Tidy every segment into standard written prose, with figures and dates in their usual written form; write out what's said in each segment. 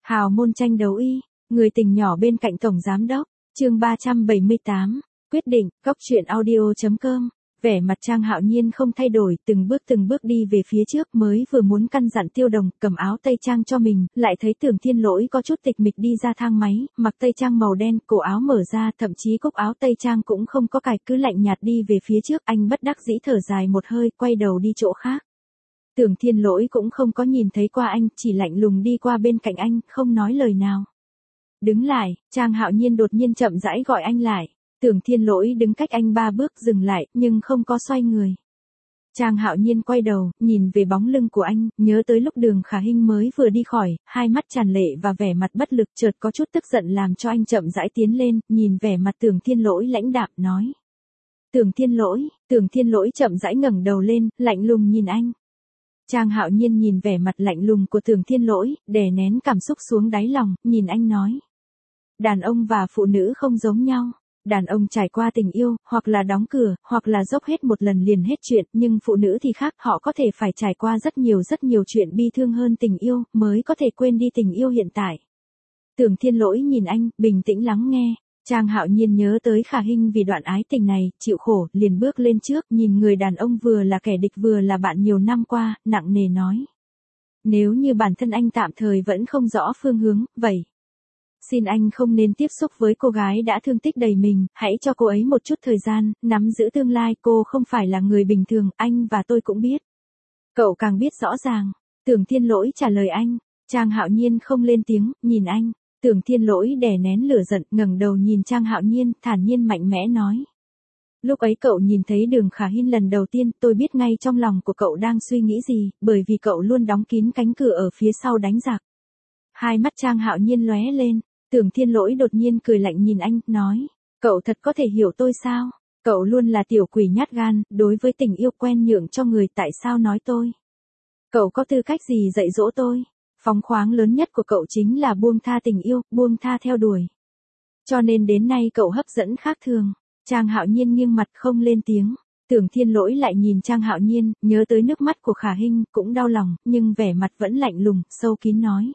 Hào môn tranh đấu y, người tình nhỏ bên cạnh tổng giám đốc, chương 378, quyết định, góc truyện audio.com. Vẻ mặt Trang Hạo Nhiên không thay đổi, từng bước đi về phía trước, mới vừa muốn căn dặn Tiêu Đồng cầm áo tây trang cho mình, lại thấy Tưởng Thiên Lỗi có chút tịch mịch đi ra thang máy, mặc tây trang màu đen, cổ áo mở ra, thậm chí cúc áo tây trang cũng không có cài, cứ lạnh nhạt đi về phía trước. Anh bất đắc dĩ thở dài một hơi, quay đầu đi chỗ khác. Tưởng Thiên Lỗi cũng không có nhìn thấy qua anh, chỉ lạnh lùng đi qua bên cạnh anh, không nói lời nào. Đứng lại, Trang Hạo Nhiên đột nhiên chậm rãi gọi anh lại. Tưởng Thiên Lỗi đứng cách anh 3 bước dừng lại, nhưng không có xoay người. Trang Hạo Nhiên quay đầu, nhìn về bóng lưng của anh, nhớ tới lúc Đường Khả Hinh mới vừa đi khỏi, hai mắt tràn lệ và vẻ mặt bất lực, chợt có chút tức giận làm cho anh chậm rãi tiến lên, nhìn vẻ mặt Tưởng Thiên Lỗi lãnh đạm nói. Tưởng Thiên Lỗi chậm rãi ngẩng đầu lên, lạnh lùng nhìn anh. Trang Hạo Nhiên nhìn vẻ mặt lạnh lùng của Tưởng Thiên Lỗi, đè nén cảm xúc xuống đáy lòng, nhìn anh nói. Đàn ông và phụ nữ không giống nhau. Đàn ông trải qua tình yêu, hoặc là đóng cửa, hoặc là dốc hết một lần liền hết chuyện, nhưng phụ nữ thì khác, họ có thể phải trải qua rất nhiều chuyện bi thương hơn tình yêu, mới có thể quên đi tình yêu hiện tại. Tưởng Thiên Lỗi nhìn anh, bình tĩnh lắng nghe. Trang Hạo Nhiên nhớ tới Khả Hinh vì đoạn ái tình này, chịu khổ, liền bước lên trước, nhìn người đàn ông vừa là kẻ địch vừa là bạn nhiều năm qua, nặng nề nói. Nếu như bản thân anh tạm thời vẫn không rõ phương hướng, vậy. Xin anh không nên tiếp xúc với cô gái đã thương tích đầy mình, hãy cho cô ấy một chút thời gian, nắm giữ tương lai. Cô không phải là người bình thường, anh và tôi cũng biết. Cậu càng biết rõ ràng. Tưởng Thiên Lỗi trả lời anh. Trang Hạo Nhiên không lên tiếng, nhìn anh. Tưởng Thiên Lỗi đè nén lửa giận, ngẩng đầu nhìn Trang Hạo Nhiên, thản nhiên mạnh mẽ nói. Lúc ấy cậu nhìn thấy Đường Khả Hinh lần đầu tiên, tôi biết ngay trong lòng của cậu đang suy nghĩ gì, bởi vì cậu luôn đóng kín cánh cửa ở phía sau đánh giặc. Hai mắt Trang Hạo Nhiên lóe lên. Tưởng Thiên Lỗi đột nhiên cười lạnh nhìn anh, nói, cậu thật có thể hiểu tôi sao? Cậu luôn là tiểu quỷ nhát gan, đối với tình yêu quen nhượng cho người, tại sao nói tôi? Cậu có tư cách gì dạy dỗ tôi? Phóng khoáng lớn nhất của cậu chính là buông tha tình yêu, buông tha theo đuổi. Cho nên đến nay cậu hấp dẫn khác thường. Trang Hạo Nhiên nghiêng mặt không lên tiếng. Tưởng Thiên Lỗi lại nhìn Trang Hạo Nhiên, nhớ tới nước mắt của Khả Hinh, cũng đau lòng, nhưng vẻ mặt vẫn lạnh lùng, sâu kín nói.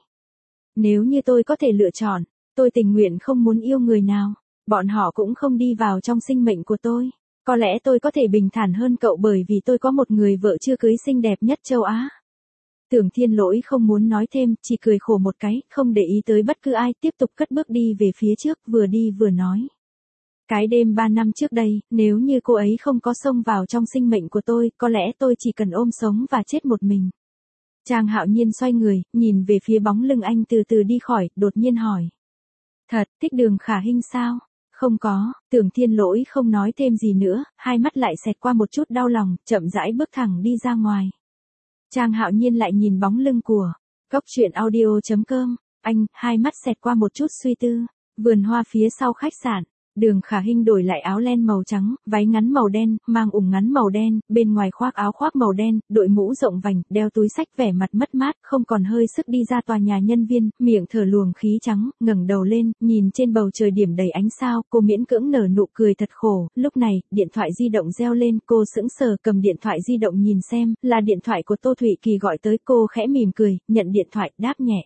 Nếu như tôi có thể lựa chọn, tôi tình nguyện không muốn yêu người nào, bọn họ cũng không đi vào trong sinh mệnh của tôi. Có lẽ tôi có thể bình thản hơn cậu bởi vì tôi có một người vợ chưa cưới xinh đẹp nhất châu Á. Tưởng Thiên Lỗi không muốn nói thêm, chỉ cười khổ một cái, không để ý tới bất cứ ai, tiếp tục cất bước đi về phía trước, vừa đi vừa nói. Cái đêm 3 năm trước đây, nếu như cô ấy không có xông vào trong sinh mệnh của tôi, có lẽ tôi chỉ cần ôm sống và chết một mình. Trang Hạo Nhiên xoay người, nhìn về phía bóng lưng anh từ từ đi khỏi, đột nhiên hỏi. Thật, thích Đường Khả Hinh sao? Không có. Tưởng Thiên Lỗi không nói thêm gì nữa, hai mắt lại xẹt qua một chút đau lòng, chậm rãi bước thẳng đi ra ngoài. Trang Hạo Nhiên lại nhìn bóng lưng của góc truyện audio.com, anh, hai mắt xẹt qua một chút suy tư. Vườn hoa phía sau khách sạn. Đường Khả Hinh đổi lại áo len màu trắng, váy ngắn màu đen, mang ủng ngắn màu đen, bên ngoài khoác áo khoác màu đen, đội mũ rộng vành, đeo túi xách, vẻ mặt mất mát, không còn hơi sức đi ra tòa nhà nhân viên, miệng thở luồng khí trắng, ngẩng đầu lên, nhìn trên bầu trời điểm đầy ánh sao, cô miễn cưỡng nở nụ cười thật khổ. Lúc này, điện thoại di động reo lên, cô sững sờ cầm điện thoại di động nhìn xem, là điện thoại của Tô Thụy Kỳ gọi tới, cô khẽ mỉm cười, nhận điện thoại, đáp nhẹ.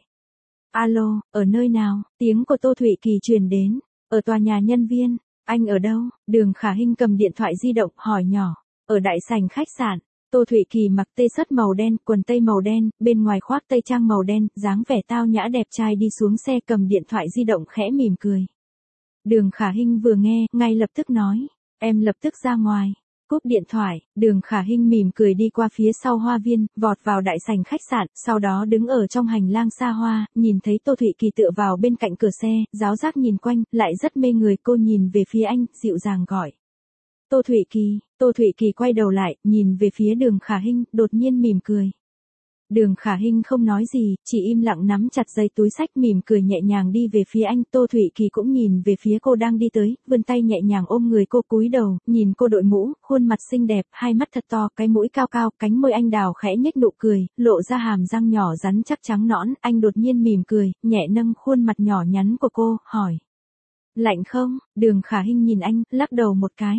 Alo, ở nơi nào? Tiếng của Tô Thụy Kỳ truyền đến. Ở tòa nhà nhân viên. Anh ở đâu? Đường Khả Hinh cầm điện thoại di động, hỏi nhỏ. Ở đại sảnh khách sạn. Tô Thụy Kỳ mặc t-shirt màu đen, quần tây màu đen, bên ngoài khoác tây trang màu đen, dáng vẻ tao nhã đẹp trai đi xuống xe, cầm điện thoại di động khẽ mỉm cười. Đường Khả Hinh vừa nghe, ngay lập tức nói. Em lập tức ra ngoài. Cúp điện thoại, Đường Khả Hinh mỉm cười đi qua phía sau hoa viên, vọt vào đại sảnh khách sạn, sau đó đứng ở trong hành lang xa hoa, nhìn thấy Tô Thụy Kỳ tựa vào bên cạnh cửa xe, giáo giác nhìn quanh, lại rất mê người, cô nhìn về phía anh, dịu dàng gọi. Tô Thụy Kỳ quay đầu lại, nhìn về phía Đường Khả Hinh, đột nhiên mỉm cười. Đường Khả Hinh không nói gì, chỉ im lặng nắm chặt dây túi xách, mỉm cười nhẹ nhàng đi về phía anh. Tô Thụy Kỳ cũng nhìn về phía cô đang đi tới, vươn tay nhẹ nhàng ôm người cô, cúi đầu, nhìn cô đội mũ, khuôn mặt xinh đẹp, hai mắt thật to, cái mũi cao cao, cánh môi anh đào khẽ nhếch nụ cười, lộ ra hàm răng nhỏ rắn chắc trắng nõn. Anh đột nhiên mỉm cười, nhẹ nâng khuôn mặt nhỏ nhắn của cô, hỏi. Lạnh không? Đường Khả Hinh nhìn anh, lắc đầu một cái.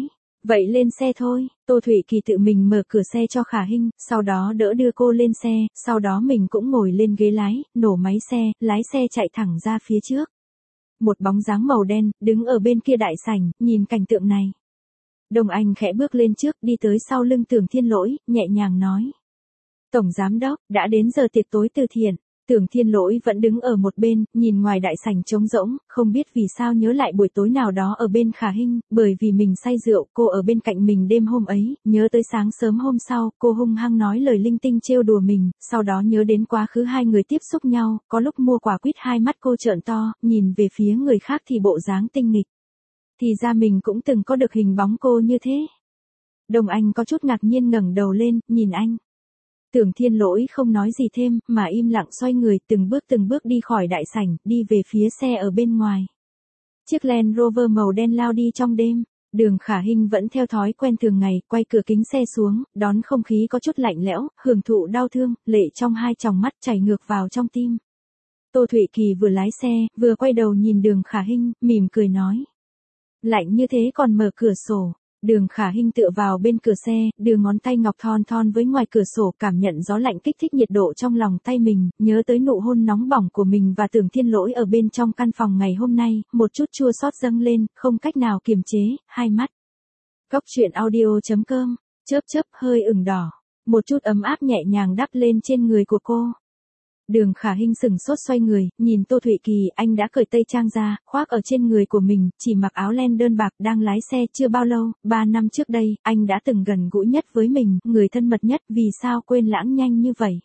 Vậy lên xe thôi, Tô Thụy Kỳ tự mình mở cửa xe cho Khả Hinh, sau đó đỡ đưa cô lên xe, sau đó mình cũng ngồi lên ghế lái, nổ máy xe, lái xe chạy thẳng ra phía trước. Một bóng dáng màu đen, đứng ở bên kia đại sảnh, nhìn cảnh tượng này. Đồng Anh khẽ bước lên trước, đi tới sau lưng Tưởng Thiên Lỗi, nhẹ nhàng nói. Tổng Giám Đốc, đã đến giờ tiệc tối từ thiện. Tưởng Thiên Lỗi vẫn đứng ở một bên, nhìn ngoài đại sảnh trống rỗng, không biết vì sao nhớ lại buổi tối nào đó ở bên Khả Hinh, bởi vì mình say rượu, cô ở bên cạnh mình đêm hôm ấy, nhớ tới sáng sớm hôm sau, cô hung hăng nói lời linh tinh trêu đùa mình, sau đó nhớ đến quá khứ hai người tiếp xúc nhau, có lúc mua quả quýt hai mắt cô trợn to, nhìn về phía người khác thì bộ dáng tinh nghịch. Thì ra mình cũng từng có được hình bóng cô như thế. Đồng Anh có chút ngạc nhiên ngẩng đầu lên, nhìn anh. Tưởng Thiên Lỗi không nói gì thêm, mà im lặng xoay người từng bước đi khỏi đại sảnh, đi về phía xe ở bên ngoài. Chiếc Land Rover màu đen lao đi trong đêm, Đường Khả Hinh vẫn theo thói quen thường ngày, quay cửa kính xe xuống, đón không khí có chút lạnh lẽo, hưởng thụ đau thương, lệ trong hai tròng mắt chảy ngược vào trong tim. Tô Thụy Kỳ vừa lái xe, vừa quay đầu nhìn Đường Khả Hinh, mỉm cười nói. Lạnh như thế còn mở cửa sổ. Đường Khả Hinh tựa vào bên cửa xe, đưa ngón tay ngọc thon thon với ngoài cửa sổ, cảm nhận gió lạnh kích thích nhiệt độ trong lòng tay mình, nhớ tới nụ hôn nóng bỏng của mình và Tưởng Thiên Lỗi ở bên trong căn phòng ngày hôm nay, một chút chua xót dâng lên, không cách nào kiềm chế, hai mắt. Cóc truyện audio.com, chớp hơi ửng đỏ, một chút ấm áp nhẹ nhàng đắp lên trên người của cô. Đường Khả Hinh sừng sốt xoay người, nhìn Tô Thụy Kỳ, anh đã cởi tây trang ra, khoác ở trên người của mình, chỉ mặc áo len đơn bạc, đang lái xe chưa bao lâu, 3 năm trước đây, anh đã từng gần gũi nhất với mình, người thân mật nhất, vì sao quên lãng nhanh như vậy?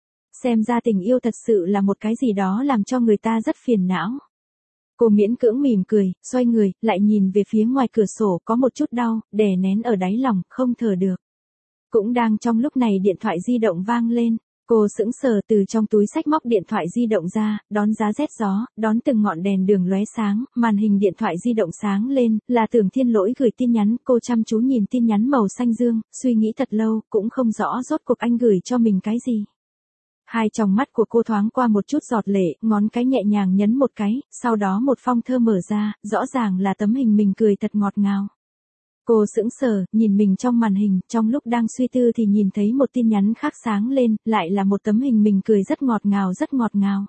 Xem ra tình yêu thật sự là một cái gì đó làm cho người ta rất phiền não. Cô miễn cưỡng mỉm cười, xoay người, lại nhìn về phía ngoài cửa sổ, có một chút đau, đè nén ở đáy lòng, không thở được. Cũng đang trong lúc này điện thoại di động vang lên. Cô sững sờ, từ trong túi xách móc điện thoại di động ra, đón giá rét gió, đón từng ngọn đèn đường lóe sáng, màn hình điện thoại di động sáng lên, là Tưởng Thiên Lỗi gửi tin nhắn, cô chăm chú nhìn tin nhắn màu xanh dương, suy nghĩ thật lâu, cũng không rõ rốt cuộc anh gửi cho mình cái gì. Hai tròng mắt của cô thoáng qua một chút giọt lệ, ngón cái nhẹ nhàng nhấn một cái, sau đó một phong thơ mở ra, rõ ràng là tấm hình mình cười thật ngọt ngào. Cô sững sờ, nhìn mình trong màn hình, trong lúc đang suy tư thì nhìn thấy một tin nhắn khác sáng lên, lại là một tấm hình mình cười rất ngọt ngào rất ngọt ngào.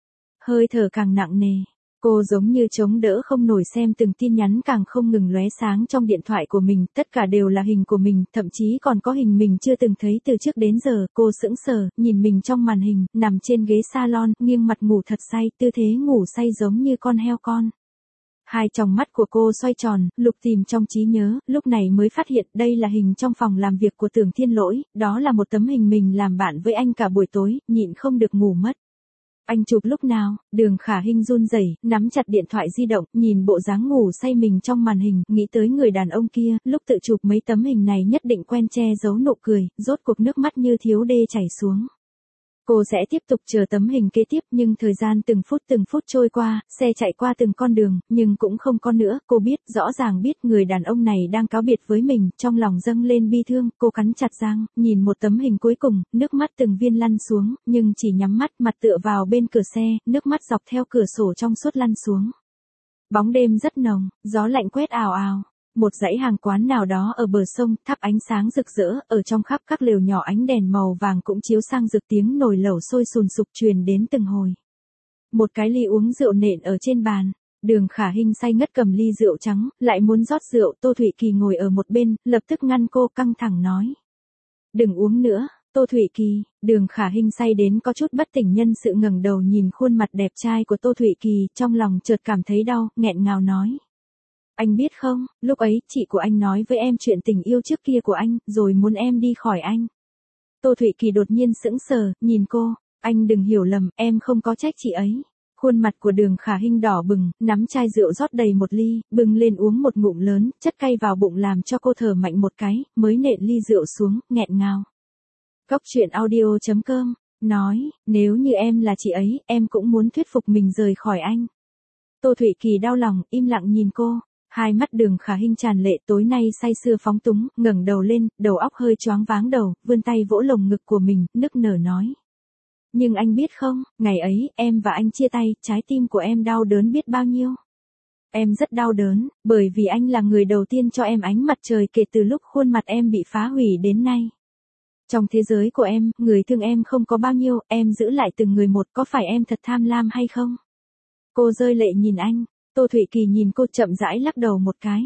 Hơi thở càng nặng nề, cô giống như chống đỡ không nổi, xem từng tin nhắn càng không ngừng lóe sáng trong điện thoại của mình, tất cả đều là hình của mình, thậm chí còn có hình mình chưa từng thấy từ trước đến giờ. Cô sững sờ, nhìn mình trong màn hình, nằm trên ghế salon, nghiêng mặt ngủ thật say, tư thế ngủ say giống như con heo con. Hai tròng mắt của cô xoay tròn, lục tìm trong trí nhớ, lúc này mới phát hiện đây là hình trong phòng làm việc của Tưởng Thiên Lỗi, đó là một tấm hình mình làm bạn với anh cả buổi tối, nhịn không được ngủ mất. Anh chụp lúc nào? Đường Khả Hinh run rẩy, nắm chặt điện thoại di động, nhìn bộ dáng ngủ say mình trong màn hình, nghĩ tới người đàn ông kia, lúc tự chụp mấy tấm hình này nhất định quen che giấu nụ cười, rốt cuộc nước mắt như thiếu đê chảy xuống. Cô sẽ tiếp tục chờ tấm hình kế tiếp, nhưng thời gian từng phút trôi qua, xe chạy qua từng con đường, nhưng cũng không có nữa. Cô biết, rõ ràng biết người đàn ông này đang cáo biệt với mình, trong lòng dâng lên bi thương, cô cắn chặt răng, nhìn một tấm hình cuối cùng, nước mắt từng viên lăn xuống, nhưng chỉ nhắm mắt, mặt tựa vào bên cửa xe, nước mắt dọc theo cửa sổ trong suốt lăn xuống. Bóng đêm rất nồng, gió lạnh quét ào ào. Một dãy hàng quán nào đó ở bờ sông, thắp ánh sáng rực rỡ, ở trong khắp các lều nhỏ ánh đèn màu vàng cũng chiếu sang rực, tiếng nồi lẩu sôi sùn sục truyền đến từng hồi. Một cái ly uống rượu nện ở trên bàn, Đường Khả Hinh say ngất cầm ly rượu trắng, lại muốn rót rượu, Tô Thụy Kỳ ngồi ở một bên, lập tức ngăn cô, căng thẳng nói. Đừng uống nữa, Tô Thụy Kỳ. Đường Khả Hinh say đến có chút bất tỉnh nhân sự, ngẩng đầu nhìn khuôn mặt đẹp trai của Tô Thụy Kỳ, trong lòng chợt cảm thấy đau, nghẹn ngào nói. Anh biết không, lúc ấy, chị của anh nói với em chuyện tình yêu trước kia của anh, rồi muốn em đi khỏi anh. Tô Thụy Kỳ đột nhiên sững sờ, nhìn cô, anh đừng hiểu lầm, em không có trách chị ấy. Khuôn mặt của Đường Khả Hinh đỏ bừng, nắm chai rượu rót đầy một ly, bưng lên uống một ngụm lớn, chất cay vào bụng làm cho cô thở mạnh một cái, mới nện ly rượu xuống, nghẹn ngào. Cóc truyện audio.com, nói, nếu như em là chị ấy, em cũng muốn thuyết phục mình rời khỏi anh. Tô Thụy Kỳ đau lòng, im lặng nhìn cô. Hai mắt Đường Khả Hinh tràn lệ, tối nay say sưa phóng túng, ngẩng đầu lên, đầu óc hơi choáng váng đầu, vươn tay vỗ lồng ngực của mình, nức nở nói. Nhưng anh biết không, ngày ấy, em và anh chia tay, trái tim của em đau đớn biết bao nhiêu. Em rất đau đớn, bởi vì anh là người đầu tiên cho em ánh mặt trời kể từ lúc khuôn mặt em bị phá hủy đến nay. Trong thế giới của em, người thương em không có bao nhiêu, em giữ lại từng người một, có phải em thật tham lam hay không? Cô rơi lệ nhìn anh, Tô Thụy Kỳ nhìn cô chậm rãi lắc đầu một cái.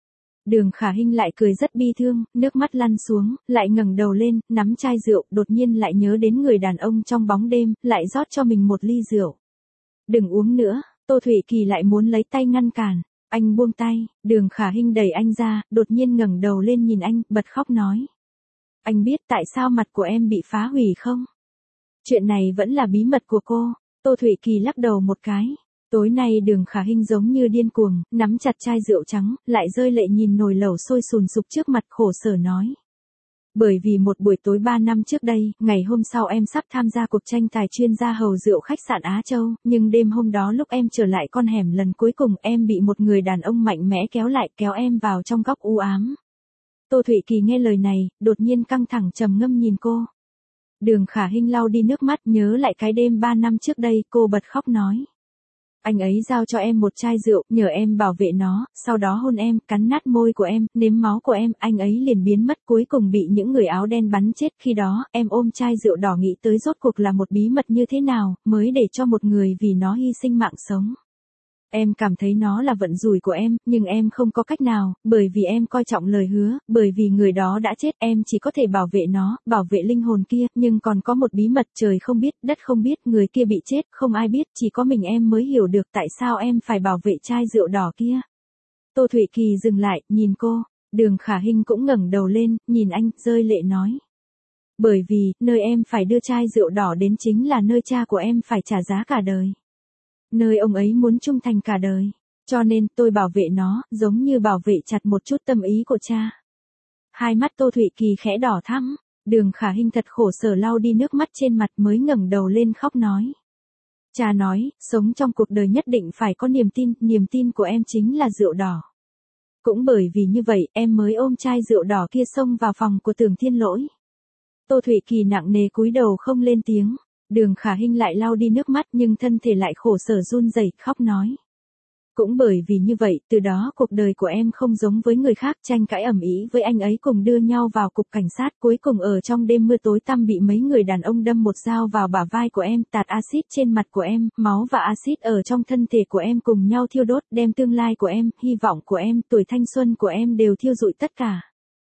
Đường Khả Hinh lại cười rất bi thương, nước mắt lăn xuống, lại ngẩng đầu lên, nắm chai rượu, đột nhiên lại nhớ đến người đàn ông trong bóng đêm, lại rót cho mình một ly rượu. Đừng uống nữa, Tô Thụy Kỳ lại muốn lấy tay ngăn cản. Anh buông tay, Đường Khả Hinh đẩy anh ra, đột nhiên ngẩng đầu lên nhìn anh, bật khóc nói. Anh biết tại sao mặt của em bị phá hủy không? Chuyện này vẫn là bí mật của cô. Tô Thụy Kỳ lắc đầu một cái. Tối nay Đường Khả Hinh giống như điên cuồng, nắm chặt chai rượu trắng, lại rơi lệ nhìn nồi lẩu sôi sùn sục trước mặt khổ sở nói. Bởi vì một buổi tối 3 năm trước đây, ngày hôm sau em sắp tham gia cuộc tranh tài chuyên gia hầu rượu khách sạn Á Châu, nhưng đêm hôm đó lúc em trở lại con hẻm lần cuối cùng em bị một người đàn ông mạnh mẽ kéo lại, kéo em vào trong góc u ám. Tô Thụy Kỳ nghe lời này, đột nhiên căng thẳng trầm ngâm nhìn cô. Đường Khả Hinh lau đi nước mắt nhớ lại cái đêm 3 năm trước đây, cô bật khóc nói. Anh ấy giao cho em một chai rượu, nhờ em bảo vệ nó, sau đó hôn em, cắn nát môi của em, nếm máu của em, anh ấy liền biến mất cuối cùng bị những người áo đen bắn chết. Khi đó, em ôm chai rượu đỏ nghĩ tới rốt cuộc là một bí mật như thế nào, mới để cho một người vì nó hy sinh mạng sống. Em cảm thấy nó là vận rủi của em, nhưng em không có cách nào, bởi vì em coi trọng lời hứa, bởi vì người đó đã chết, em chỉ có thể bảo vệ nó, bảo vệ linh hồn kia, nhưng còn có một bí mật trời không biết, đất không biết, người kia bị chết, không ai biết, chỉ có mình em mới hiểu được tại sao em phải bảo vệ chai rượu đỏ kia. Tô Thụy Kỳ dừng lại, nhìn cô, Đường Khả Hinh cũng ngẩng đầu lên, nhìn anh, rơi lệ nói. Bởi vì, nơi em phải đưa chai rượu đỏ đến chính là nơi cha của em phải trả giá cả đời. Nơi ông ấy muốn trung thành cả đời. Cho nên tôi bảo vệ nó, giống như bảo vệ chặt một chút tâm ý của cha. Hai mắt Tô Thụy Kỳ khẽ đỏ thắm. Đường Khả Hinh thật khổ sở lau đi nước mắt trên mặt mới ngẩng đầu lên khóc nói. Cha nói, sống trong cuộc đời nhất định phải có niềm tin của em chính là rượu đỏ. Cũng bởi vì như vậy, em mới ôm chai rượu đỏ kia xông vào phòng của Tưởng Thiên Lỗi. Tô Thụy Kỳ nặng nề cúi đầu không lên tiếng. Đường Khả Hinh lại lau đi nước mắt nhưng thân thể lại khổ sở run rẩy khóc nói. Cũng bởi vì như vậy, từ đó cuộc đời của em không giống với người khác, tranh cãi ầm ĩ với anh ấy cùng đưa nhau vào cục cảnh sát, cuối cùng ở trong đêm mưa tối tăm bị mấy người đàn ông đâm một dao vào bả vai của em, tạt axit trên mặt của em, máu và axit ở trong thân thể của em cùng nhau thiêu đốt, đem tương lai của em, hy vọng của em, tuổi thanh xuân của em đều thiêu rụi tất cả.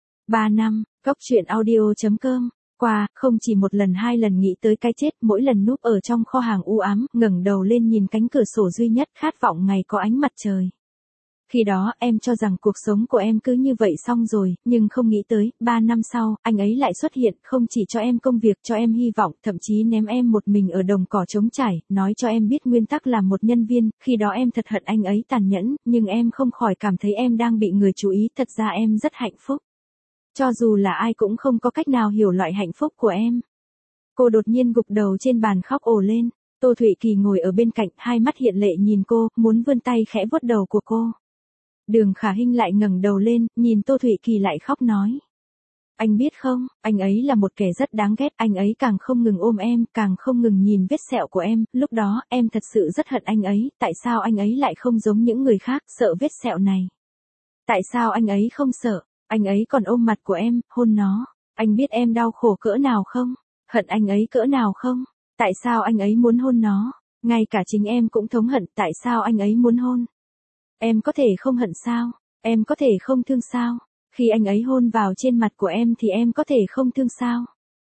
3 năm, Cốc Truyện Audio.com Qua, không chỉ một lần hai lần nghĩ tới cái chết, mỗi lần núp ở trong kho hàng u ám, ngẩng đầu lên nhìn cánh cửa sổ duy nhất, khát vọng ngày có ánh mặt trời. Khi đó, em cho rằng cuộc sống của em cứ như vậy xong rồi, nhưng không nghĩ tới, 3 năm sau, anh ấy lại xuất hiện, không chỉ cho em công việc, cho em hy vọng, thậm chí ném em một mình ở đồng cỏ trống trải, nói cho em biết nguyên tắc làm một nhân viên, khi đó em thật hận anh ấy tàn nhẫn, nhưng em không khỏi cảm thấy em đang bị người chú ý, thật ra em rất hạnh phúc. Cho dù là ai cũng không có cách nào hiểu loại hạnh phúc của em. Cô đột nhiên gục đầu trên bàn khóc ồ lên. Tô Thụy Kỳ ngồi ở bên cạnh, hai mắt hiện lệ nhìn cô, muốn vươn tay khẽ vuốt đầu của cô. Đường Khả Hinh lại ngẩng đầu lên, nhìn Tô Thụy Kỳ lại khóc nói. Anh biết không, anh ấy là một kẻ rất đáng ghét, anh ấy càng không ngừng ôm em, càng không ngừng nhìn vết sẹo của em, lúc đó, em thật sự rất hận anh ấy, tại sao anh ấy lại không giống những người khác, sợ vết sẹo này. Tại sao anh ấy không sợ? Anh ấy còn ôm mặt của em, hôn nó. Anh biết em đau khổ cỡ nào không? Hận anh ấy cỡ nào không? Tại sao anh ấy muốn hôn nó? Ngay cả chính em cũng thống hận, tại sao anh ấy muốn hôn? Em có thể không hận sao? Em có thể không thương sao? Khi anh ấy hôn vào trên mặt của em thì em có thể không thương sao?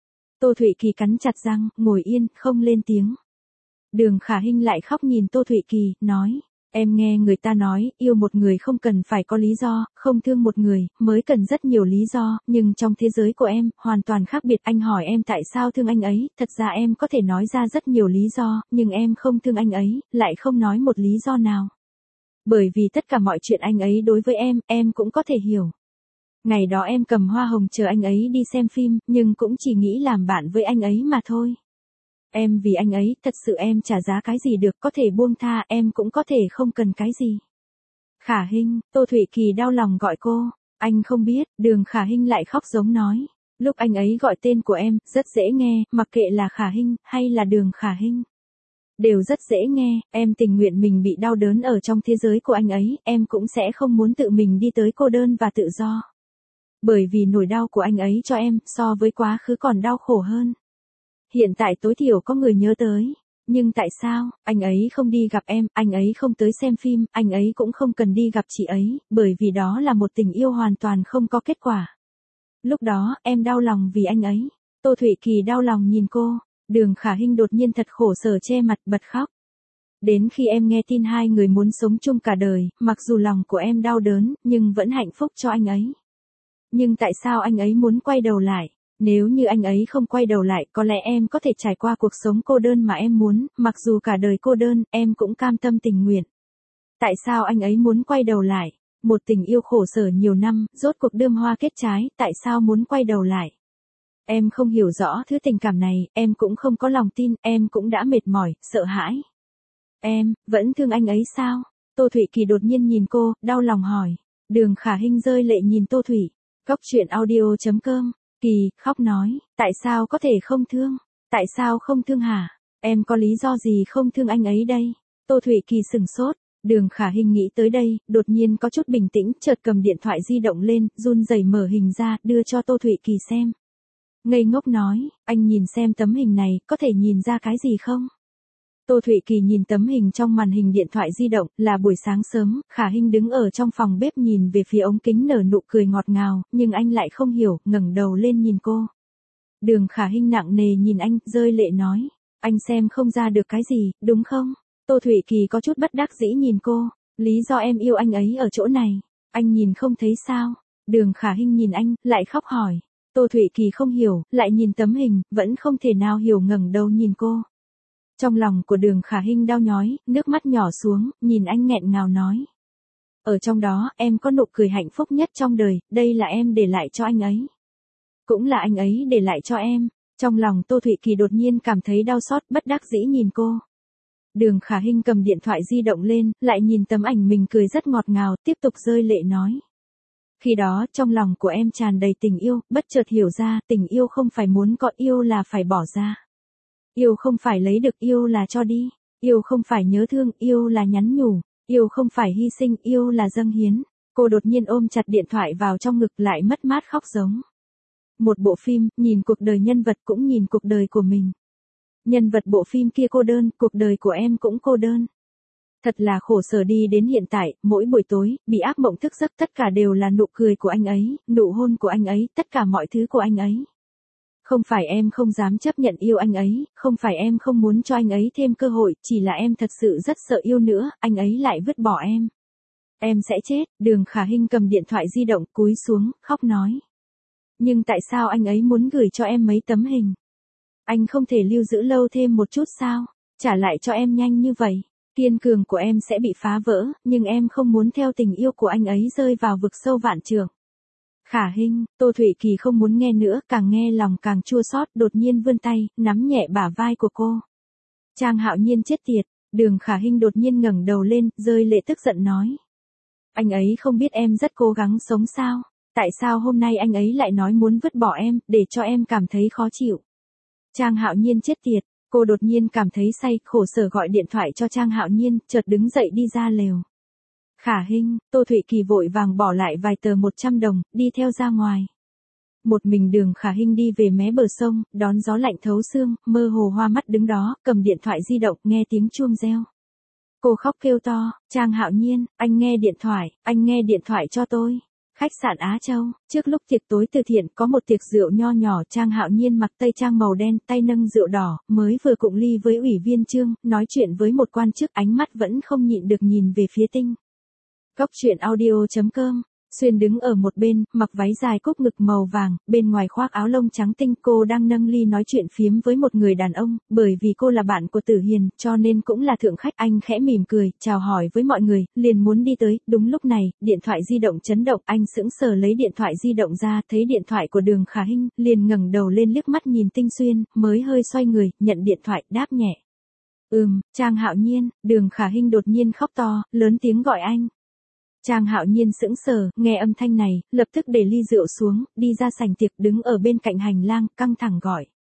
Tô Thụy Kỳ cắn chặt răng, ngồi yên, không lên tiếng. Đường Khả Hinh lại khóc nhìn Tô Thụy Kỳ, nói. Em nghe người ta nói, yêu một người không cần phải có lý do, không thương một người, mới cần rất nhiều lý do, nhưng trong thế giới của em, hoàn toàn khác biệt. Anh hỏi em tại sao thương anh ấy, thật ra em có thể nói ra rất nhiều lý do, nhưng em không thương anh ấy, lại không nói một lý do nào. Bởi vì tất cả mọi chuyện anh ấy đối với em cũng có thể hiểu. Ngày đó em cầm hoa hồng chờ anh ấy đi xem phim, nhưng cũng chỉ nghĩ làm bạn với anh ấy mà thôi. Em vì anh ấy, thật sự em trả giá cái gì được, có thể buông tha, em cũng có thể không cần cái gì. Khả Hinh, Tô Thụy Kỳ đau lòng gọi cô, anh không biết, Đường Khả Hinh lại khóc giống nói. Lúc anh ấy gọi tên của em, rất dễ nghe, mặc kệ là Khả Hinh, hay là Đường Khả Hinh. Đều rất dễ nghe, em tình nguyện mình bị đau đớn ở trong thế giới của anh ấy, em cũng sẽ không muốn tự mình đi tới cô đơn và tự do. Bởi vì nỗi đau của anh ấy cho em, so với quá khứ còn đau khổ hơn. Hiện tại tối thiểu có người nhớ tới. Nhưng tại sao, anh ấy không đi gặp em, anh ấy không tới xem phim, anh ấy cũng không cần đi gặp chị ấy, bởi vì đó là một tình yêu hoàn toàn không có kết quả. Lúc đó, em đau lòng vì anh ấy. Tô Thụy Kỳ đau lòng nhìn cô, Đường Khả Hinh đột nhiên thật khổ sở che mặt bật khóc. Đến khi em nghe tin hai người muốn sống chung cả đời, mặc dù lòng của em đau đớn, nhưng vẫn hạnh phúc cho anh ấy. Nhưng tại sao anh ấy muốn quay đầu lại? Nếu như anh ấy không quay đầu lại, có lẽ em có thể trải qua cuộc sống cô đơn mà em muốn, mặc dù cả đời cô đơn, em cũng cam tâm tình nguyện. Tại sao anh ấy muốn quay đầu lại? Một tình yêu khổ sở nhiều năm, rốt cuộc đơm hoa kết trái, tại sao muốn quay đầu lại? Em không hiểu rõ thứ tình cảm này, em cũng không có lòng tin, em cũng đã mệt mỏi, sợ hãi. Em, vẫn thương anh ấy sao? Tô Thụy Kỳ đột nhiên nhìn cô, đau lòng hỏi. Đường Khả Hinh rơi lệ nhìn Tô Thụy. Góc truyện audio.com. Kỳ, khóc nói, tại sao có thể không thương? Tại sao không thương hả? Em có lý do gì không thương anh ấy đây? Tô Thụy Kỳ sừng sốt. Đường Khả Hinh nghĩ tới đây, đột nhiên có chút bình tĩnh, chợt cầm điện thoại di động lên, run rẩy mở hình ra, đưa cho Tô Thụy Kỳ xem. Ngây ngốc nói, anh nhìn xem tấm hình này, có thể nhìn ra cái gì không? Tô Thụy Kỳ nhìn tấm hình trong màn hình điện thoại di động, là buổi sáng sớm, Khả Hinh đứng ở trong phòng bếp nhìn về phía ống kính nở nụ cười ngọt ngào, nhưng anh lại không hiểu, ngẩng đầu lên nhìn cô. Đường Khả Hinh nặng nề nhìn anh, rơi lệ nói, anh xem không ra được cái gì, đúng không? Tô Thụy Kỳ có chút bất đắc dĩ nhìn cô, lý do em yêu anh ấy ở chỗ này, anh nhìn không thấy sao? Đường Khả Hinh nhìn anh, lại khóc hỏi. Tô Thụy Kỳ không hiểu, lại nhìn tấm hình, vẫn không thể nào hiểu, ngẩng đầu nhìn cô. Trong lòng của Đường Khả Hinh đau nhói, nước mắt nhỏ xuống, nhìn anh nghẹn ngào nói. Ở trong đó, em có nụ cười hạnh phúc nhất trong đời, đây là em để lại cho anh ấy. Cũng là anh ấy để lại cho em. Trong lòng Tô Thụy Kỳ đột nhiên cảm thấy đau xót, bất đắc dĩ nhìn cô. Đường Khả Hinh cầm điện thoại di động lên, lại nhìn tấm ảnh mình cười rất ngọt ngào, tiếp tục rơi lệ nói. Khi đó, trong lòng của em tràn đầy tình yêu, bất chợt hiểu ra, tình yêu không phải muốn có, yêu là phải bỏ ra. Yêu không phải lấy được, yêu là cho đi. Yêu không phải nhớ thương, yêu là nhắn nhủ. Yêu không phải hy sinh, yêu là dâng hiến. Cô đột nhiên ôm chặt điện thoại vào trong ngực, lại mất mát khóc giống. Một bộ phim, nhìn cuộc đời nhân vật cũng nhìn cuộc đời của mình. Nhân vật bộ phim kia cô đơn, cuộc đời của em cũng cô đơn. Thật là khổ sở đi đến hiện tại, mỗi buổi tối, bị ác mộng thức giấc tất cả đều là nụ cười của anh ấy, nụ hôn của anh ấy, tất cả mọi thứ của anh ấy. Không phải em không dám chấp nhận yêu anh ấy, không phải em không muốn cho anh ấy thêm cơ hội, chỉ là em thật sự rất sợ yêu nữa, anh ấy lại vứt bỏ em. Em sẽ chết, Đường Khả Hinh cầm điện thoại di động, cúi xuống, khóc nói. Nhưng tại sao anh ấy muốn gửi cho em mấy tấm hình? Anh không thể lưu giữ lâu thêm một chút sao? Trả lại cho em nhanh như vậy. Kiên cường của em sẽ bị phá vỡ, nhưng em không muốn theo tình yêu của anh ấy rơi vào vực sâu vạn trượng. Khả Hinh, Tô Thụy Kỳ không muốn nghe nữa, càng nghe lòng càng chua xót, đột nhiên vươn tay, nắm nhẹ bả vai của cô. Trang Hạo Nhiên chết tiệt, Đường Khả Hinh đột nhiên ngẩng đầu lên, rơi lệ tức giận nói. Anh ấy không biết em rất cố gắng sống sao? Tại sao hôm nay anh ấy lại nói muốn vứt bỏ em, để cho em cảm thấy khó chịu? Trang Hạo Nhiên chết tiệt, cô đột nhiên cảm thấy say, khổ sở gọi điện thoại cho Trang Hạo Nhiên, chợt đứng dậy đi ra lều. Khả Hinh, Tô Thụy Kỳ vội vàng bỏ lại vài tờ 100 đồng, đi theo ra ngoài. Một mình Đường Khả Hinh đi về mé bờ sông, đón gió lạnh thấu xương, mơ hồ hoa mắt đứng đó, cầm điện thoại di động, nghe tiếng chuông reo. Cô khóc kêu to, Trang Hạo Nhiên, anh nghe điện thoại cho tôi. Khách sạn Á Châu, trước lúc tiệc tối từ thiện có một tiệc rượu nho nhỏ, Trang Hạo Nhiên mặc tây trang màu đen, tay nâng rượu đỏ, mới vừa cụng ly với ủy viên Trương, nói chuyện với một quan chức, ánh mắt vẫn không nhịn được nhìn về phía Tinh. Góc truyện audio.com. Xuyên đứng ở một bên, mặc váy dài cúc ngực màu vàng, bên ngoài khoác áo lông trắng tinh, cô đang nâng ly nói chuyện phiếm với một người đàn ông, bởi vì cô là bạn của Tử Hiền, cho nên cũng là thượng khách. Anh khẽ mỉm cười, chào hỏi với mọi người, liền muốn đi tới, đúng lúc này, điện thoại di động chấn động, anh sững sờ lấy điện thoại di động ra, thấy điện thoại của Đường Khả Hinh, liền ngẩng đầu lên liếc mắt nhìn Tinh Xuyên, mới hơi xoay người, nhận điện thoại, đáp nhẹ. Trang Hạo Nhiên, Đường Khả Hinh đột nhiên khóc to, lớn tiếng gọi anh. Trang Hạo Nhiên sững sờ, nghe âm thanh này, lập tức để ly rượu xuống, đi ra sảnh tiệc, đứng ở bên cạnh hành lang, căng thẳng gọi.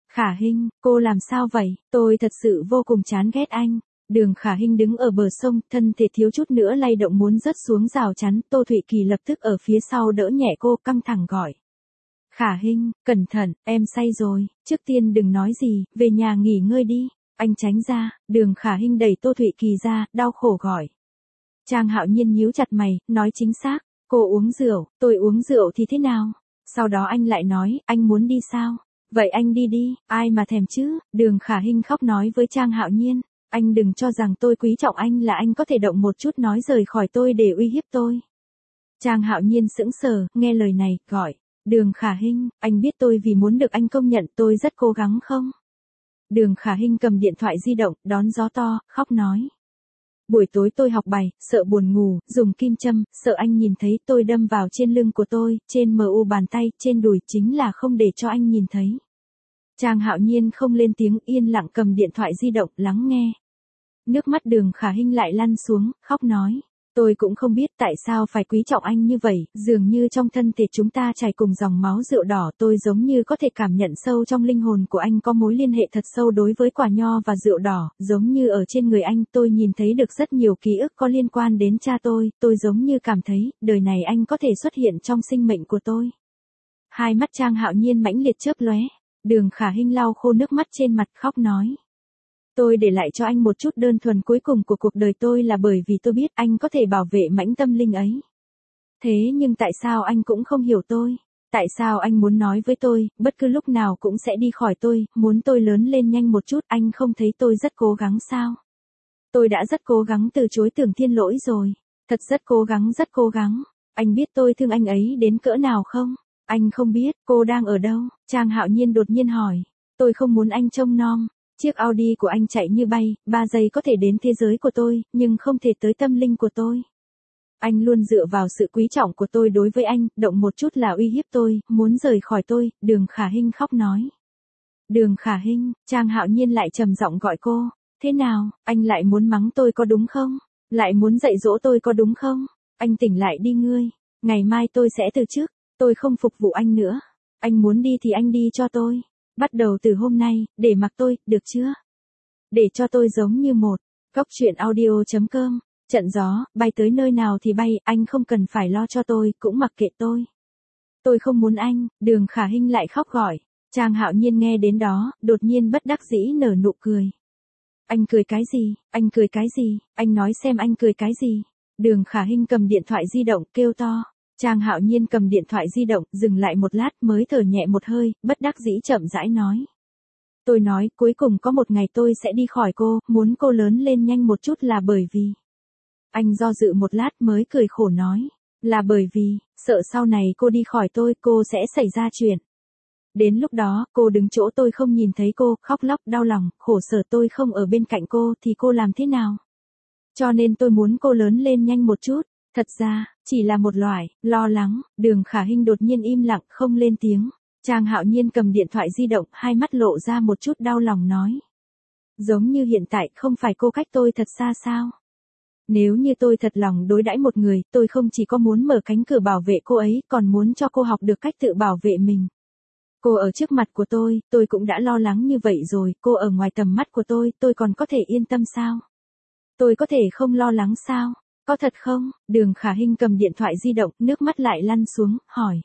Khả Hinh, cô làm sao vậy? Tôi thật sự vô cùng chán ghét anh. Đường Khả Hinh đứng ở bờ sông, thân thể thiếu chút nữa lay động muốn rớt xuống rào chắn, Tô Thụy Kỳ lập tức ở phía sau đỡ nhẹ cô, căng thẳng gọi. Khả Hinh, cẩn thận, em say rồi, trước tiên đừng nói gì, về nhà nghỉ ngơi đi. Anh tránh ra, Đường Khả Hinh đẩy Tô Thụy Kỳ ra, đau khổ gọi. Trang Hạo Nhiên nhíu chặt mày, nói chính xác, cô uống rượu, tôi uống rượu thì thế nào? Sau đó anh lại nói, anh muốn đi sao? Vậy anh đi đi, ai mà thèm chứ? Đường Khả Hinh khóc nói với Trang Hạo Nhiên, anh đừng cho rằng tôi quý trọng anh là anh có thể động một chút nói rời khỏi tôi để uy hiếp tôi. Trang Hạo Nhiên sững sờ, nghe lời này, gọi, Đường Khả Hinh, anh biết tôi vì muốn được anh công nhận tôi rất cố gắng không? Đường Khả Hinh cầm điện thoại di động, đón gió to, khóc nói. Buổi tối tôi học bài, sợ buồn ngủ, dùng kim châm, sợ anh nhìn thấy tôi đâm vào trên lưng của tôi, trên mu bàn tay, trên đùi chính là không để cho anh nhìn thấy. Trang Hạo Nhiên không lên tiếng yên lặng cầm điện thoại di động lắng nghe. Nước mắt Đường Khả Hinh lại lăn xuống, khóc nói. Tôi cũng không biết tại sao phải quý trọng anh như vậy, dường như trong thân thể chúng ta chảy cùng dòng máu rượu đỏ tôi giống như có thể cảm nhận sâu trong linh hồn của anh có mối liên hệ thật sâu đối với quả nho và rượu đỏ, giống như ở trên người anh tôi nhìn thấy được rất nhiều ký ức có liên quan đến cha tôi giống như cảm thấy, đời này anh có thể xuất hiện trong sinh mệnh của tôi. Hai mắt Trang Hạo Nhiên mãnh liệt chớp lóe, Đường Khả Hinh lau khô nước mắt trên mặt khóc nói. Tôi để lại cho anh một chút đơn thuần cuối cùng của cuộc đời tôi là bởi vì tôi biết anh có thể bảo vệ mãnh tâm linh ấy. Thế nhưng tại sao anh cũng không hiểu tôi? Tại sao anh muốn nói với tôi, bất cứ lúc nào cũng sẽ đi khỏi tôi, muốn tôi lớn lên nhanh một chút, anh không thấy tôi rất cố gắng sao? Tôi đã rất cố gắng từ chối Tưởng Thiên Lỗi rồi. Thật rất cố gắng. Anh biết tôi thương anh ấy đến cỡ nào không? Anh không biết, cô đang ở đâu? Trang Hạo Nhiên đột nhiên hỏi. Tôi không muốn anh trông nom. Chiếc Audi của anh chạy như bay, 3 giây có thể đến thế giới của tôi, nhưng không thể tới tâm linh của tôi. Anh luôn dựa vào sự quý trọng của tôi đối với anh, động một chút là uy hiếp tôi, muốn rời khỏi tôi, Đường Khả Hinh khóc nói. Đường Khả Hinh, Trang Hạo Nhiên lại trầm giọng gọi cô, thế nào, anh lại muốn mắng tôi có đúng không? Lại muốn dạy dỗ tôi có đúng không? Anh tỉnh lại đi ngươi, ngày mai tôi sẽ từ chức, tôi không phục vụ anh nữa. Anh muốn đi thì anh đi cho tôi. Bắt đầu từ hôm nay, để mặc tôi, được chưa? Để cho tôi giống như một, góc truyện audio.com, trận gió, bay tới nơi nào thì bay, anh không cần phải lo cho tôi, cũng mặc kệ tôi. Tôi không muốn anh, Đường Khả Hinh lại khóc gọi. Trang Hạo Nhiên nghe đến đó, đột nhiên bất đắc dĩ nở nụ cười. Anh cười cái gì, anh cười cái gì, anh nói xem anh cười cái gì. Đường Khả Hinh cầm điện thoại di động, kêu to. Trang Hạo Nhiên cầm điện thoại di động, dừng lại một lát mới thở nhẹ một hơi, bất đắc dĩ chậm rãi nói. Tôi nói, cuối cùng có một ngày tôi sẽ đi khỏi cô, muốn cô lớn lên nhanh một chút là bởi vì. Anh do dự một lát mới cười khổ nói. Là bởi vì, sợ sau này cô đi khỏi tôi, cô sẽ xảy ra chuyện. Đến lúc đó, cô đứng chỗ tôi không nhìn thấy cô, khóc lóc đau lòng, khổ sở tôi không ở bên cạnh cô thì cô làm thế nào? Cho nên tôi muốn cô lớn lên nhanh một chút. Thật ra, chỉ là một loại, lo lắng, Đường Khả Hinh đột nhiên im lặng, không lên tiếng. Trang Hạo Nhiên cầm điện thoại di động, hai mắt lộ ra một chút đau lòng nói. Giống như hiện tại, không phải cô cách tôi thật xa sao? Nếu như tôi thật lòng đối đãi một người, tôi không chỉ có muốn mở cánh cửa bảo vệ cô ấy, còn muốn cho cô học được cách tự bảo vệ mình. Cô ở trước mặt của tôi cũng đã lo lắng như vậy rồi, cô ở ngoài tầm mắt của tôi còn có thể yên tâm sao? Tôi có thể không lo lắng sao? Có thật không? Đường Khả Hinh cầm điện thoại di động, nước mắt lại lăn xuống, hỏi.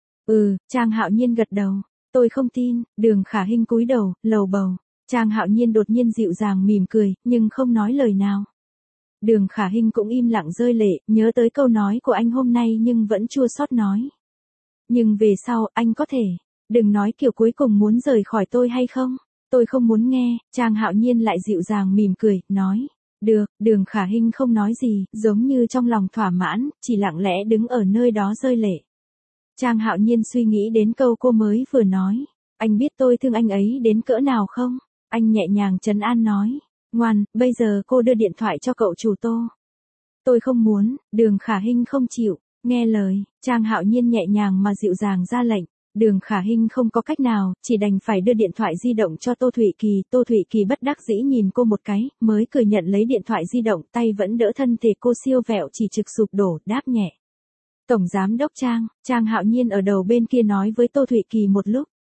Trang Hạo Nhiên gật đầu. Tôi không tin, Đường Khả Hinh cúi đầu, lầu bầu. Trang Hạo Nhiên đột nhiên dịu dàng mỉm cười, nhưng không nói lời nào. Đường Khả Hinh cũng im lặng rơi lệ, nhớ tới câu nói của anh hôm nay nhưng vẫn chua xót nói. Nhưng về sau, anh có thể, đừng nói kiểu cuối cùng muốn rời khỏi tôi hay không? Tôi không muốn nghe, Trang Hạo Nhiên lại dịu dàng mỉm cười, nói. Được, Đường Khả Hinh không nói gì, giống như trong lòng thỏa mãn, chỉ lặng lẽ đứng ở nơi đó rơi lệ. Trang Hạo Nhiên suy nghĩ đến câu cô mới vừa nói. Anh biết tôi thương anh ấy đến cỡ nào không? Anh nhẹ nhàng trấn an nói. Ngoan, bây giờ cô đưa điện thoại cho cậu chủ Tô. Tôi không muốn, Đường Khả Hinh không chịu, nghe lời, Trang Hạo Nhiên nhẹ nhàng mà dịu dàng ra lệnh. Đường Khả Hinh không có cách nào, chỉ đành phải đưa điện thoại di động cho Tô Thụy Kỳ. Tô Thụy Kỳ bất đắc dĩ nhìn cô một cái, mới cười nhận lấy điện thoại di động, tay vẫn đỡ thân thể cô siêu vẹo chỉ trực sụp đổ, đáp nhẹ. Tổng giám đốc Trang Hạo Nhiên ở đầu bên kia nói với Tô Thụy Kỳ một lúc.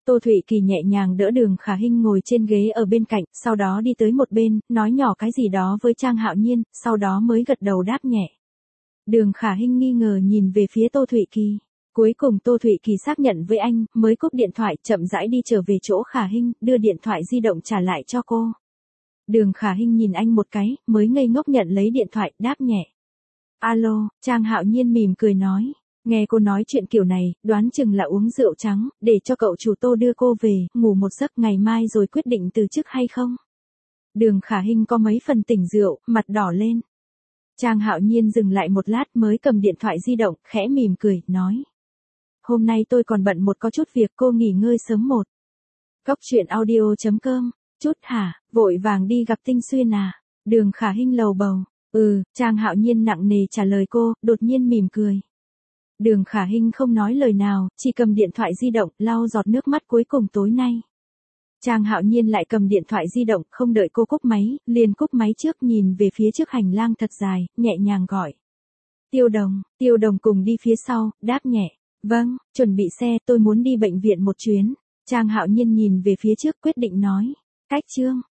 Tô Thụy Kỳ nhẹ nhàng đỡ Đường Khả Hinh ngồi trên ghế ở bên cạnh, sau đó đi tới một bên, nói nhỏ cái gì đó với Trang Hạo Nhiên, sau đó mới gật đầu đáp nhẹ. Đường Khả Hinh nghi ngờ nhìn về phía Tô Thụy Kỳ. Cuối cùng Tô Thụy Kỳ xác nhận với anh, mới cúp điện thoại, chậm rãi đi trở về chỗ Khả Hinh, đưa điện thoại di động trả lại cho cô. Đường Khả Hinh nhìn anh một cái, mới ngây ngốc nhận lấy điện thoại, đáp nhẹ. Alo, Trang Hạo Nhiên mỉm cười nói. Nghe cô nói chuyện kiểu này, đoán chừng là uống rượu trắng, để cho cậu chủ Tô đưa cô về, ngủ một giấc ngày mai rồi quyết định từ chức hay không? Đường Khả Hinh có mấy phần tỉnh rượu, mặt đỏ lên. Trang Hạo Nhiên dừng lại một lát mới cầm điện thoại di động, khẽ mỉm cười, nói. Hôm nay tôi còn bận có chút việc, cô nghỉ ngơi sớm một. Cóc truyện audio.com, chút hả, vội vàng đi gặp Tinh Xuyên à? Đường Khả Hinh lầu bầu. Trang Hạo Nhiên nặng nề trả lời cô, đột nhiên mỉm cười. Đường Khả Hinh không nói lời nào, chỉ cầm điện thoại di động, lau giọt nước mắt cuối cùng tối nay. Trang Hạo Nhiên lại cầm điện thoại di động, không đợi cô cúp máy, liền cúp máy trước, nhìn về phía trước hành lang thật dài, nhẹ nhàng gọi. Tiêu Đồng cùng đi phía sau, đáp nhẹ. Vâng, chuẩn bị xe, tôi muốn đi bệnh viện một chuyến. Trang Hạo Nhiên nhìn về phía trước, quyết định nói. Cách chương.